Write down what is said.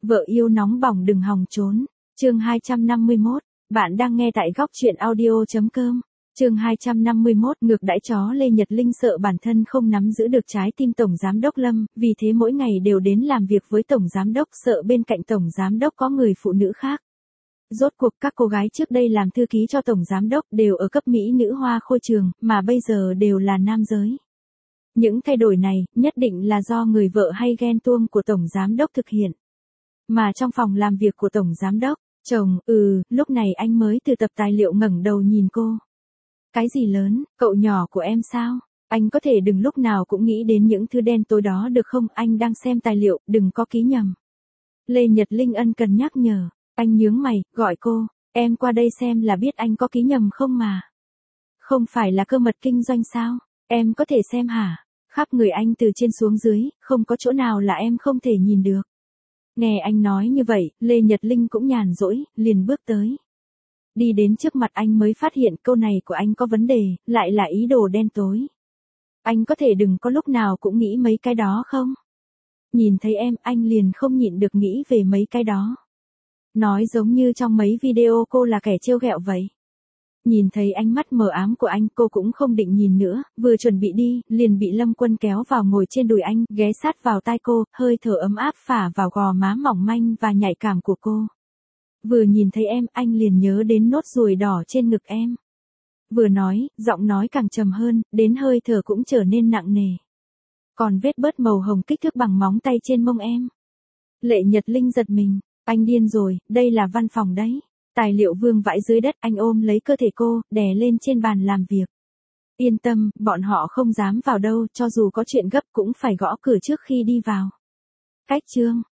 Vợ yêu nóng bỏng đừng hòng trốn. Chương 251. Bạn đang nghe tại góc truyện audio.com. Chương 251. Ngược đãi chó Lê Nhật Linh sợ bản thân không nắm giữ được trái tim Tổng Giám đốc Lâm, vì thế mỗi ngày đều đến làm việc với Tổng Giám đốc, sợ bên cạnh Tổng Giám đốc có người phụ nữ khác. Rốt cuộc các cô gái trước đây làm thư ký cho Tổng Giám đốc đều ở cấp mỹ nữ hoa khôi trường, mà bây giờ đều là nam giới. Những thay đổi này, nhất định là do người vợ hay ghen tuông của Tổng Giám đốc thực hiện. Mà trong phòng làm việc của Tổng Giám đốc, chồng, lúc này anh mới từ tập tài liệu ngẩng đầu nhìn cô. Cái gì lớn, cậu nhỏ của em sao? Anh có thể đừng lúc nào cũng nghĩ đến những thứ đen tối đó được không? Anh đang xem tài liệu, đừng có ký nhầm. Lê Nhật Linh ân cần nhắc nhở. Anh nhướng mày, gọi cô, em qua đây xem là biết anh có ký nhầm không mà. Không phải là cơ mật kinh doanh sao? Em có thể xem hả? Khắp người anh từ trên xuống dưới, không có chỗ nào là em không thể nhìn được. Nghe anh nói như vậy, Lê Nhật Linh cũng nhàn rỗi, liền bước tới. Đi đến trước mặt anh mới phát hiện câu này của anh có vấn đề, lại là ý đồ đen tối. Anh có thể đừng có lúc nào cũng nghĩ mấy cái đó không? Nhìn thấy em, anh liền không nhịn được nghĩ về mấy cái đó. Nói giống như trong mấy video cô là kẻ trêu ghẹo vậy. Nhìn thấy ánh mắt mờ ám của anh, cô cũng không định nhìn nữa, vừa chuẩn bị đi, liền bị Lâm Quân kéo vào ngồi trên đùi anh, ghé sát vào tai cô, hơi thở ấm áp phả vào gò má mỏng manh và nhạy cảm của cô. Vừa nhìn thấy em, anh liền nhớ đến nốt ruồi đỏ trên ngực em. Vừa nói, giọng nói càng trầm hơn, đến hơi thở cũng trở nên nặng nề. Còn vết bớt màu hồng kích thước bằng móng tay trên mông em. Lệ Nhật Linh giật mình, anh điên rồi, đây là văn phòng đấy. Tài liệu vương vãi dưới đất, anh ôm lấy cơ thể cô, đè lên trên bàn làm việc. Yên tâm, bọn họ không dám vào đâu, cho dù có chuyện gấp cũng phải gõ cửa trước khi đi vào. Cách chương.